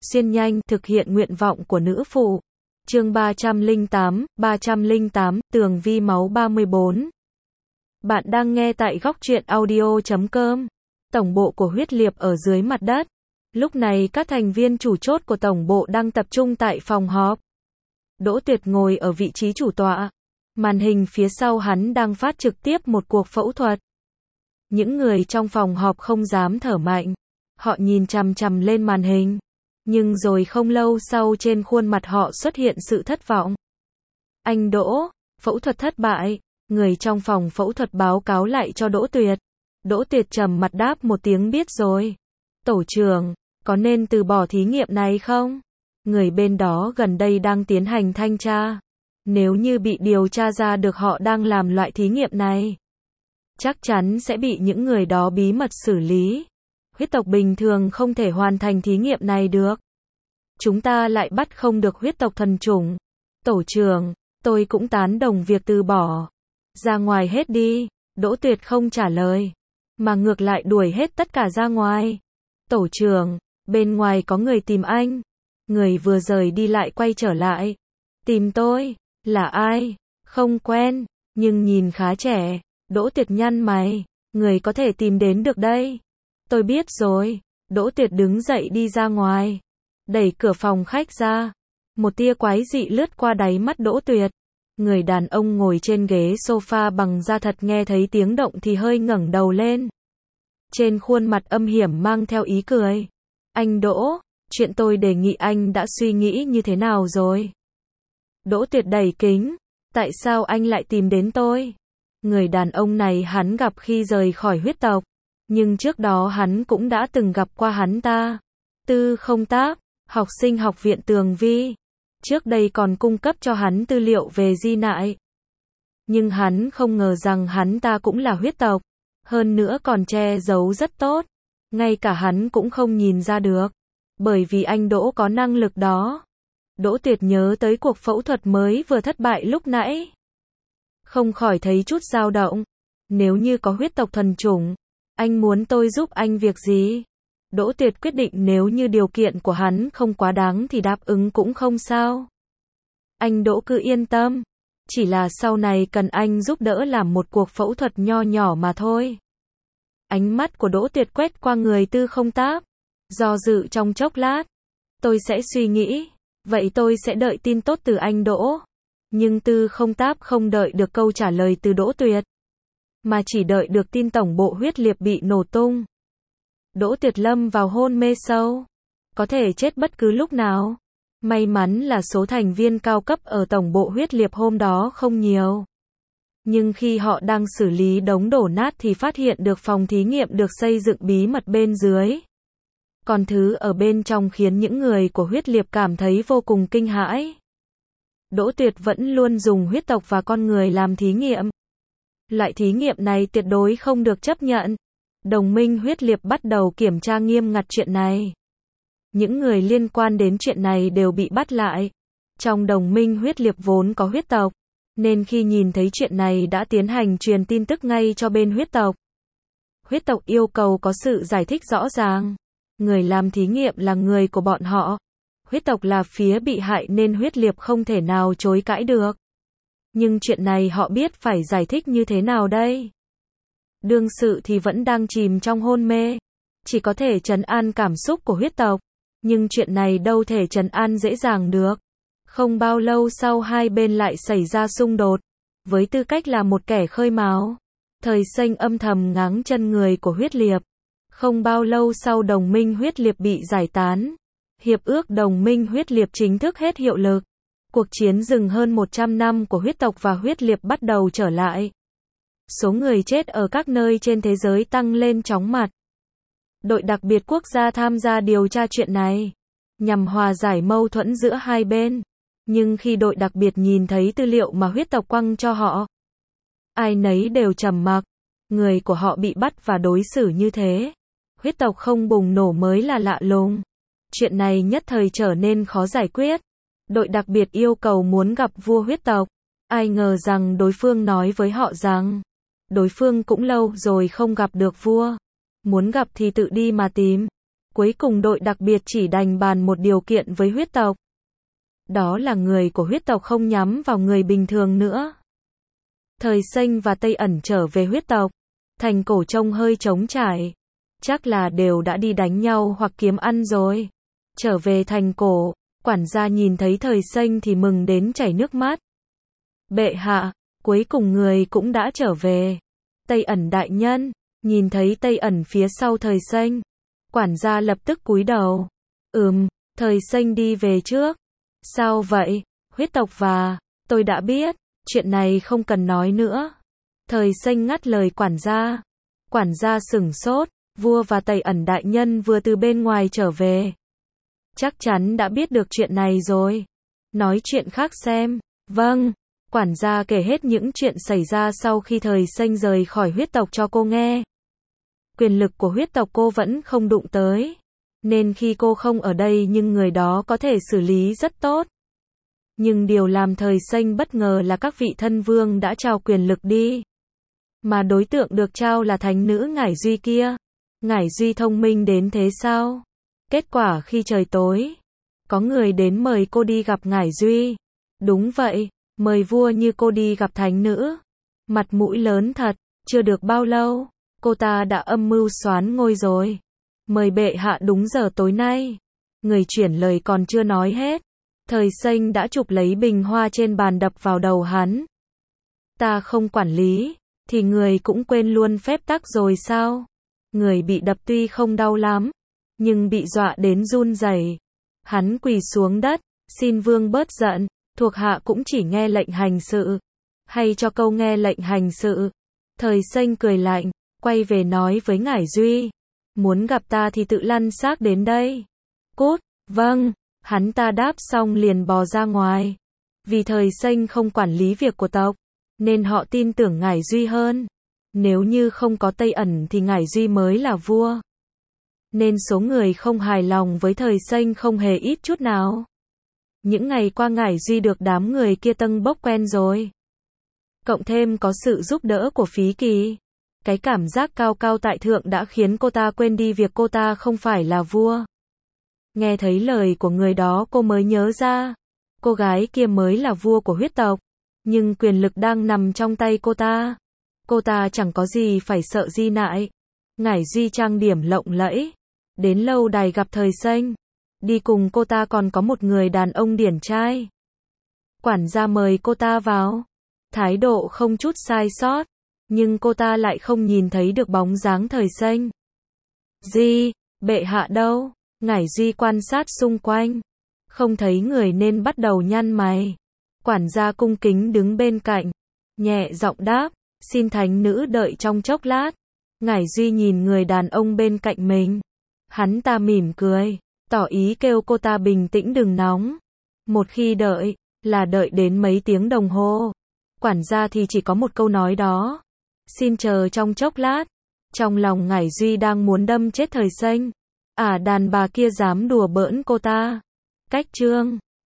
xuyên nhanh, thực hiện nguyện vọng của nữ phụ. Chương 308, tường vi máu 34. Bạn đang nghe tại góc truyện audio.com. Tổng bộ của huyết liệp ở dưới mặt đất. Lúc này các thành viên chủ chốt của tổng bộ đang tập trung tại phòng họp. Đỗ Tuyệt ngồi ở vị trí chủ tọa. Màn hình phía sau hắn đang phát trực tiếp một cuộc phẫu thuật. Những người trong phòng họp không dám thở mạnh. Họ nhìn chằm chằm lên màn hình. Nhưng rồi không lâu sau trên khuôn mặt họ xuất hiện sự thất vọng. Anh Đỗ, phẫu thuật thất bại. Người trong phòng phẫu thuật báo cáo lại cho Đỗ Tuyệt. Đỗ Tuyệt trầm mặt đáp một tiếng biết rồi. Tổ trưởng, có nên từ bỏ thí nghiệm này không? Người bên đó gần đây đang tiến hành thanh tra. Nếu như bị điều tra ra được họ đang làm loại thí nghiệm này, chắc chắn sẽ bị những người đó bí mật xử lý. Huyết tộc bình thường không thể hoàn thành thí nghiệm này được. Chúng ta lại bắt không được huyết tộc thần chủng. Tổ trưởng, tôi cũng tán đồng việc từ bỏ. Ra ngoài hết đi. Đỗ Tuyệt không trả lời, mà ngược lại đuổi hết tất cả ra ngoài. Tổ trưởng, bên ngoài có người tìm anh. Người vừa rời đi lại quay trở lại. Tìm tôi? Là ai? Không quen, nhưng nhìn khá trẻ. Đỗ Tuyệt nhăn mày. Người có thể tìm đến được đây. Tôi biết rồi. Đỗ Tuyệt đứng dậy đi ra ngoài. Đẩy cửa phòng khách ra. Một tia quái dị lướt qua đáy mắt Đỗ Tuyệt. Người đàn ông ngồi trên ghế sofa bằng da thật nghe thấy tiếng động thì hơi ngẩng đầu lên. Trên khuôn mặt âm hiểm mang theo ý cười. Anh Đỗ, chuyện tôi đề nghị anh đã suy nghĩ như thế nào rồi? Đỗ Tuyệt đẩy kính. Tại sao anh lại tìm đến tôi? Người đàn ông này hắn gặp khi rời khỏi huyết tộc. Nhưng trước đó hắn cũng đã từng gặp qua hắn ta. Tư Không Tác, học sinh học viện Tường Vi. Trước đây còn cung cấp cho hắn tư liệu về Di Nại. Nhưng hắn không ngờ rằng hắn ta cũng là huyết tộc. Hơn nữa còn che giấu rất tốt. Ngay cả hắn cũng không nhìn ra được. Bởi vì anh Đỗ có năng lực đó. Đỗ Tuyệt nhớ tới cuộc phẫu thuật mới vừa thất bại lúc nãy. Không khỏi thấy chút dao động. Nếu như có huyết tộc thần chủng, anh muốn tôi giúp anh việc gì? Đỗ Tuyệt quyết định nếu như điều kiện của hắn không quá đáng thì đáp ứng cũng không sao. Anh Đỗ cứ yên tâm. Chỉ là sau này cần anh giúp đỡ làm một cuộc phẫu thuật nho nhỏ mà thôi. Ánh mắt của Đỗ Tuyệt quét qua người Tư Không Tác. Do dự trong chốc lát. Tôi sẽ suy nghĩ. Vậy tôi sẽ đợi tin tốt từ anh Đỗ. Nhưng Tư Không Tác không đợi được câu trả lời từ Đỗ Tuyệt. Mà chỉ đợi được tin tổng bộ huyết liệp bị nổ tung. Đỗ Tuyệt lâm vào hôn mê sâu. Có thể chết bất cứ lúc nào. May mắn là số thành viên cao cấp ở tổng bộ huyết liệp hôm đó không nhiều. Nhưng khi họ đang xử lý đống đổ nát thì phát hiện được phòng thí nghiệm được xây dựng bí mật bên dưới. Còn thứ ở bên trong khiến những người của huyết liệp cảm thấy vô cùng kinh hãi. Đỗ Tuyệt vẫn luôn dùng huyết tộc và con người làm thí nghiệm. Loại thí nghiệm này tuyệt đối không được chấp nhận. Đồng minh huyết liệp bắt đầu kiểm tra nghiêm ngặt chuyện này. Những người liên quan đến chuyện này đều bị bắt lại. Trong đồng minh huyết liệp vốn có huyết tộc, nên khi nhìn thấy chuyện này đã tiến hành truyền tin tức ngay cho bên huyết tộc. Huyết tộc yêu cầu có sự giải thích rõ ràng. Người làm thí nghiệm là người của bọn họ. Huyết tộc là phía bị hại nên huyết liệp không thể nào chối cãi được. Nhưng chuyện này họ biết phải giải thích như thế nào đây? Đương sự thì vẫn đang chìm trong hôn mê. Chỉ có thể trấn an cảm xúc của huyết tộc. Nhưng chuyện này đâu thể trấn an dễ dàng được. Không bao lâu sau hai bên lại xảy ra xung đột. Với tư cách là một kẻ khơi mào, Thời Xanh âm thầm ngáng chân người của huyết liệp. Không bao lâu sau đồng minh huyết liệp bị giải tán. Hiệp ước đồng minh huyết liệp chính thức hết hiệu lực. Cuộc chiến dừng hơn 100 năm của huyết tộc và huyết liệp bắt đầu trở lại. Số người chết ở các nơi trên thế giới tăng lên chóng mặt. Đội đặc biệt quốc gia tham gia điều tra chuyện này, nhằm hòa giải mâu thuẫn giữa hai bên. Nhưng khi đội đặc biệt nhìn thấy tư liệu mà huyết tộc quăng cho họ, ai nấy đều trầm mặc. Người của họ bị bắt và đối xử như thế. Huyết tộc không bùng nổ mới là lạ lùng. Chuyện này nhất thời trở nên khó giải quyết. Đội đặc biệt yêu cầu muốn gặp vua huyết tộc. Ai ngờ rằng đối phương nói với họ rằng đối phương cũng lâu rồi không gặp được vua. Muốn gặp thì tự đi mà tìm. Cuối cùng đội đặc biệt chỉ đành bàn một điều kiện với huyết tộc. Đó là người của huyết tộc không nhắm vào người bình thường nữa. Thời Xanh và Tây Ẩn trở về huyết tộc. Thành Cổ trông hơi trống trải. Chắc là đều đã đi đánh nhau hoặc kiếm ăn rồi. Trở về thành Cổ, quản gia nhìn thấy Thời Xanh thì mừng đến chảy nước mắt. Bệ hạ, cuối cùng người cũng đã trở về. Tây Ẩn đại nhân, nhìn thấy Tây Ẩn phía sau Thời Xanh. Quản gia lập tức cúi đầu. Thời Xanh đi về trước. Sao vậy? Huyết tộc và... Tôi đã biết, chuyện này không cần nói nữa. Thời Xanh ngắt lời quản gia. Quản gia sửng sốt, vua và Tây Ẩn đại nhân vừa từ bên ngoài trở về. Chắc chắn đã biết được chuyện này rồi. Nói chuyện khác xem. Vâng. Quản gia kể hết những chuyện xảy ra sau khi Thời Xanh rời khỏi huyết tộc cho cô nghe. Quyền lực của huyết tộc cô vẫn không đụng tới. Nên khi cô không ở đây nhưng người đó có thể xử lý rất tốt. Nhưng điều làm Thời Xanh bất ngờ là các vị thân vương đã trao quyền lực đi. Mà đối tượng được trao là thánh nữ Ngải Duy kia. Ngải Duy thông minh đến thế sao? Kết quả khi trời tối, có người đến mời cô đi gặp Ngải Duy. Đúng vậy, mời vua như cô đi gặp thánh nữ. Mặt mũi lớn thật, chưa được bao lâu, cô ta đã âm mưu soán ngôi rồi. Mời bệ hạ đúng giờ tối nay. Người chuyển lời còn chưa nói hết. Thời Xanh đã chụp lấy bình hoa trên bàn đập vào đầu hắn. Ta không quản lý, thì người cũng quên luôn phép tắc rồi sao? Người bị đập tuy không đau lắm, nhưng bị dọa đến run rẩy. Hắn quỳ xuống đất, xin vương bớt giận, thuộc hạ cũng chỉ nghe lệnh hành sự. Hay cho câu nghe lệnh hành sự. Thời Xanh cười lạnh, quay về nói với Ngải Duy. Muốn gặp ta thì tự lăn xác đến đây. Cút, vâng. Hắn ta đáp xong liền bò ra ngoài. Vì Thời Xanh không quản lý việc của tộc, nên họ tin tưởng Ngải Duy hơn. Nếu như không có Tây Ẩn thì Ngải Duy mới là vua. Nên số người không hài lòng với Thời Xanh không hề ít chút nào. Những ngày qua Ngải Duy được đám người kia tâng bốc quen rồi. Cộng thêm có sự giúp đỡ của Phí Kỳ. Cái cảm giác cao cao tại thượng đã khiến cô ta quên đi việc cô ta không phải là vua. Nghe thấy lời của người đó cô mới nhớ ra. Cô gái kia mới là vua của huyết tộc. Nhưng quyền lực đang nằm trong tay cô ta. Cô ta chẳng có gì phải sợ Di Nại. Ngải Duy trang điểm lộng lẫy. Đến lâu đài gặp Thời Xanh. Đi cùng cô ta còn có một người đàn ông điển trai. Quản gia mời cô ta vào. Thái độ không chút sai sót. Nhưng cô ta lại không nhìn thấy được bóng dáng Thời Xanh. Bệ hạ đâu? Ngải Duy quan sát xung quanh. Không thấy người nên bắt đầu nhăn mày. Quản gia cung kính đứng bên cạnh. Nhẹ giọng đáp. Xin thánh nữ đợi trong chốc lát. Ngải Duy nhìn người đàn ông bên cạnh mình. Hắn ta mỉm cười. Tỏ ý kêu cô ta bình tĩnh đừng nóng. Một khi đợi, là đợi đến mấy tiếng đồng hồ. Quản gia thì chỉ có một câu nói đó. Xin chờ trong chốc lát. Trong lòng Ngải Duy đang muốn đâm chết Thời Xanh. Đàn bà kia dám đùa bỡn cô ta. Cách chương